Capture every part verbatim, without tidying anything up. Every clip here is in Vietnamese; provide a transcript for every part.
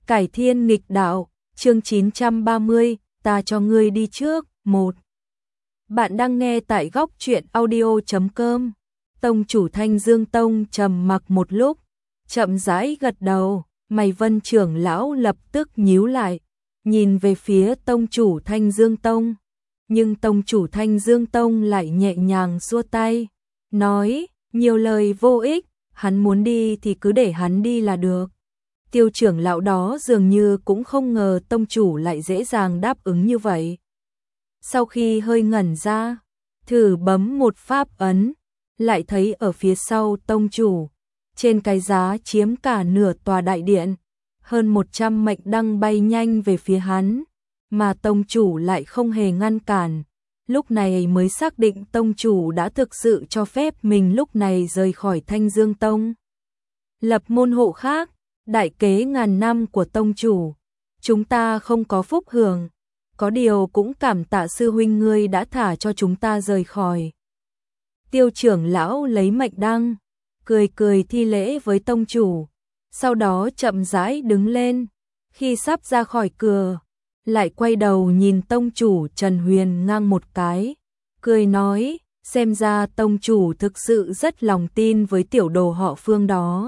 Cải thiên nghịch đạo, chương chín trăm ba mươi, ta cho ngươi đi trước, một. Bạn đang nghe tại góc truyện audio chấm com. Tông chủ Thanh Dương Tông trầm mặc một lúc, chậm rãi gật đầu, mày Vân trưởng lão lập tức nhíu lại, nhìn về phía tông chủ Thanh Dương Tông. Nhưng tông chủ Thanh Dương Tông lại nhẹ nhàng xua tay, nói, nhiều lời vô ích, hắn muốn đi thì cứ để hắn đi là được. Tiêu trưởng lão đó dường như cũng không ngờ tông chủ lại dễ dàng đáp ứng như vậy. Sau khi hơi ngẩn ra, thử bấm một pháp ấn, lại thấy ở phía sau tông chủ, trên cái giá chiếm cả nửa tòa đại điện, hơn một trăm mệnh đăng bay nhanh về phía hắn, mà tông chủ lại không hề ngăn cản. Lúc này mới xác định tông chủ đã thực sự cho phép mình lúc này rời khỏi Thanh Dương Tông. Lập môn hộ khác, đại kế ngàn năm của tông chủ, chúng ta không có phúc hưởng, có điều cũng cảm tạ sư huynh ngươi đã thả cho chúng ta rời khỏi. Tiêu trưởng lão lấy mệnh đăng, cười cười thi lễ với tông chủ, sau đó chậm rãi đứng lên, khi sắp ra khỏi cửa, lại quay đầu nhìn tông chủ Trần Huyền Ngang một cái, cười nói, xem ra tông chủ thực sự rất lòng tin với tiểu đồ họ Phương đó.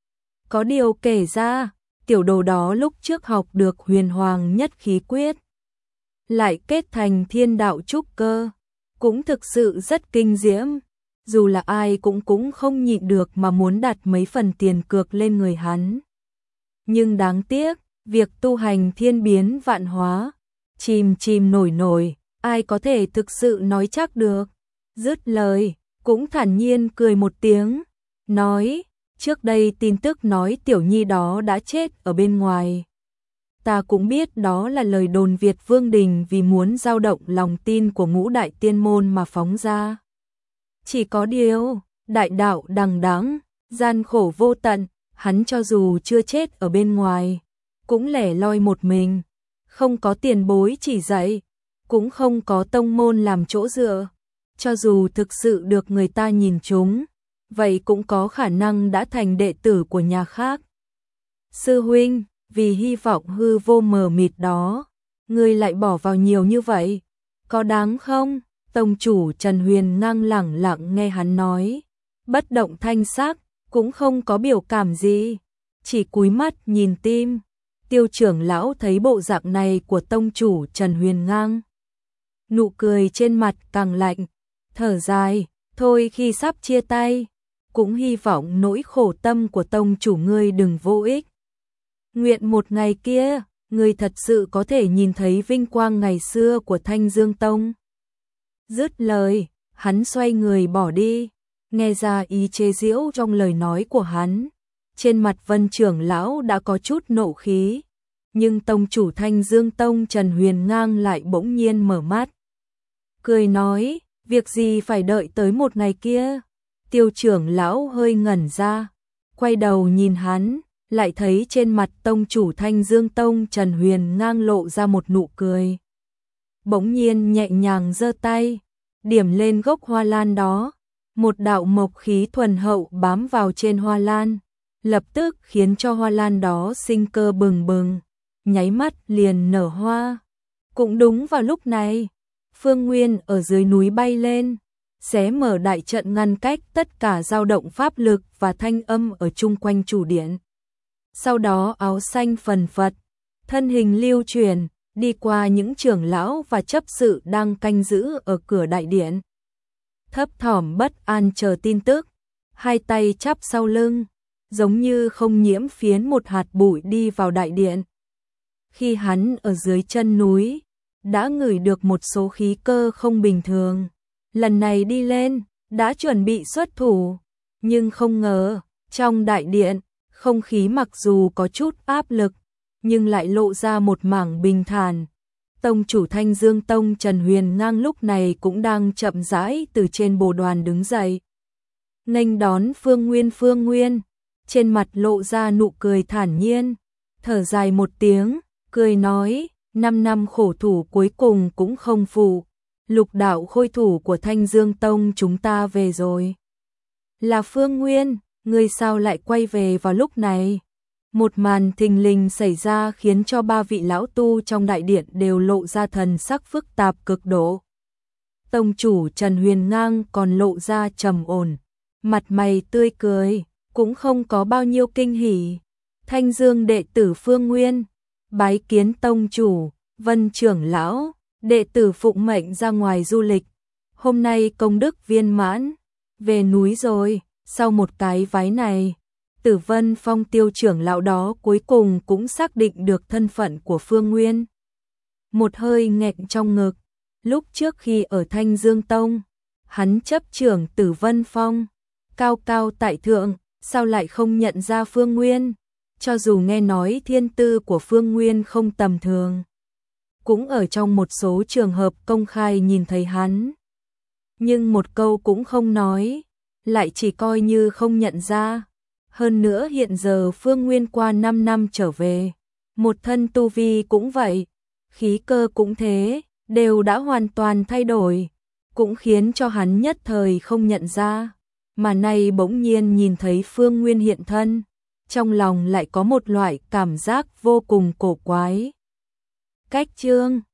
Có điều kể ra, tiểu đồ đó lúc trước học được huyền hoàng nhất khí quyết, lại kết thành thiên đạo trúc cơ, cũng thực sự rất kinh diễm, dù là ai cũng cũng không nhịn được mà muốn đặt mấy phần tiền cược lên người hắn. Nhưng đáng tiếc, việc tu hành thiên biến vạn hóa, chìm chìm nổi nổi, ai có thể thực sự nói chắc được. Dứt lời, cũng thản nhiên cười một tiếng, nói, trước đây tin tức nói tiểu nhi đó đã chết ở bên ngoài. Ta cũng biết đó là lời đồn Việt Vương Đình vì muốn dao động lòng tin của ngũ đại tiên môn mà phóng ra. Chỉ có điều, đại đạo đằng đẵng, gian khổ vô tận, hắn cho dù chưa chết ở bên ngoài, cũng lẻ loi một mình, không có tiền bối chỉ dạy, cũng không có tông môn làm chỗ dựa, cho dù thực sự được người ta nhìn trúng, vậy cũng có khả năng đã thành đệ tử của nhà khác. Sư huynh, vì hy vọng hư vô mờ mịt đó, ngươi lại bỏ vào nhiều như vậy, có đáng không? Tông chủ Trần Huyền Ngang lẳng lặng nghe hắn nói, bất động thanh sắc, cũng không có biểu cảm gì, chỉ cúi mắt nhìn tim. Tiêu trưởng lão thấy bộ dạng này của tông chủ Trần Huyền Ngang, nụ cười trên mặt càng lạnh, thở dài, thôi khi sắp chia tay, cũng hy vọng nỗi khổ tâm của tông chủ ngươi đừng vô ích. Nguyện một ngày kia, ngươi thật sự có thể nhìn thấy vinh quang ngày xưa của Thanh Dương Tông. Dứt lời, hắn xoay người bỏ đi, nghe ra ý chế giễu trong lời nói của hắn. Trên mặt Vân trưởng lão đã có chút nộ khí, nhưng tông chủ Thanh Dương Tông Trần Huyền Ngang lại bỗng nhiên mở mắt, cười nói, việc gì phải đợi tới một ngày kia. Tiêu trưởng lão hơi ngẩn ra, quay đầu nhìn hắn, lại thấy trên mặt tông chủ Thanh Dương Tông Trần Huyền Ngang lộ ra một nụ cười. Bỗng nhiên nhẹ nhàng giơ tay, điểm lên gốc hoa lan đó, một đạo mộc khí thuần hậu bám vào trên hoa lan, lập tức khiến cho hoa lan đó sinh cơ bừng bừng, nháy mắt liền nở hoa. Cũng đúng vào lúc này, Phương Nguyên ở dưới núi bay lên, xé mở đại trận ngăn cách tất cả dao động pháp lực và thanh âm ở chung quanh chủ điện. Sau đó áo xanh phần phật, thân hình lưu chuyển, đi qua những trưởng lão và chấp sự đang canh giữ ở cửa đại điện. Thấp thỏm bất an chờ tin tức, hai tay chắp sau lưng, giống như không nhiễm phiến một hạt bụi đi vào đại điện. Khi hắn ở dưới chân núi, đã ngửi được một số khí cơ không bình thường. Lần này đi lên, đã chuẩn bị xuất thủ, nhưng không ngờ, trong đại điện, không khí mặc dù có chút áp lực, nhưng lại lộ ra một mảng bình thản. Tông chủ Thanh Dương Tông Trần Huyền Ngang lúc này cũng đang chậm rãi từ trên bồ đoàn đứng dậy, nghênh đón Phương Nguyên. Phương Nguyên trên mặt lộ ra nụ cười thản nhiên, thở dài một tiếng, cười nói, năm năm khổ thủ cuối cùng cũng không phụ, lục đạo khôi thủ của Thanh Dương Tông chúng ta về rồi. Là Phương Nguyên, ngươi sao lại quay về vào lúc này? Một màn thình lình xảy ra khiến cho ba vị lão tu trong đại điện đều lộ ra thần sắc phức tạp cực độ. Tông chủ Trần Huyền Ngang còn lộ ra trầm ổn, mặt mày tươi cười, cũng không có bao nhiêu kinh hỉ. Thanh Dương đệ tử Phương Nguyên, bái kiến tông chủ. Vân trưởng lão, đệ tử phụng mệnh ra ngoài du lịch. Hôm nay công đức viên mãn, về núi rồi. Sau một cái váy này, Tử Vân Phong Tiêu trưởng lão đó cuối cùng cũng xác định được thân phận của Phương Nguyên. Một hơi nghẹn trong ngực, lúc trước khi ở Thanh Dương Tông, hắn chấp trưởng Tử Vân Phong, cao cao tại thượng, sao lại không nhận ra Phương Nguyên? Cho dù nghe nói thiên tư của Phương Nguyên không tầm thường, cũng ở trong một số trường hợp công khai nhìn thấy hắn, nhưng một câu cũng không nói, lại chỉ coi như không nhận ra. Hơn nữa hiện giờ Phương Nguyên qua năm năm trở về, một thân tu vi cũng vậy, khí cơ cũng thế, đều đã hoàn toàn thay đổi, cũng khiến cho hắn nhất thời không nhận ra, mà nay bỗng nhiên nhìn thấy Phương Nguyên hiện thân, trong lòng lại có một loại cảm giác vô cùng cổ quái. Cách chương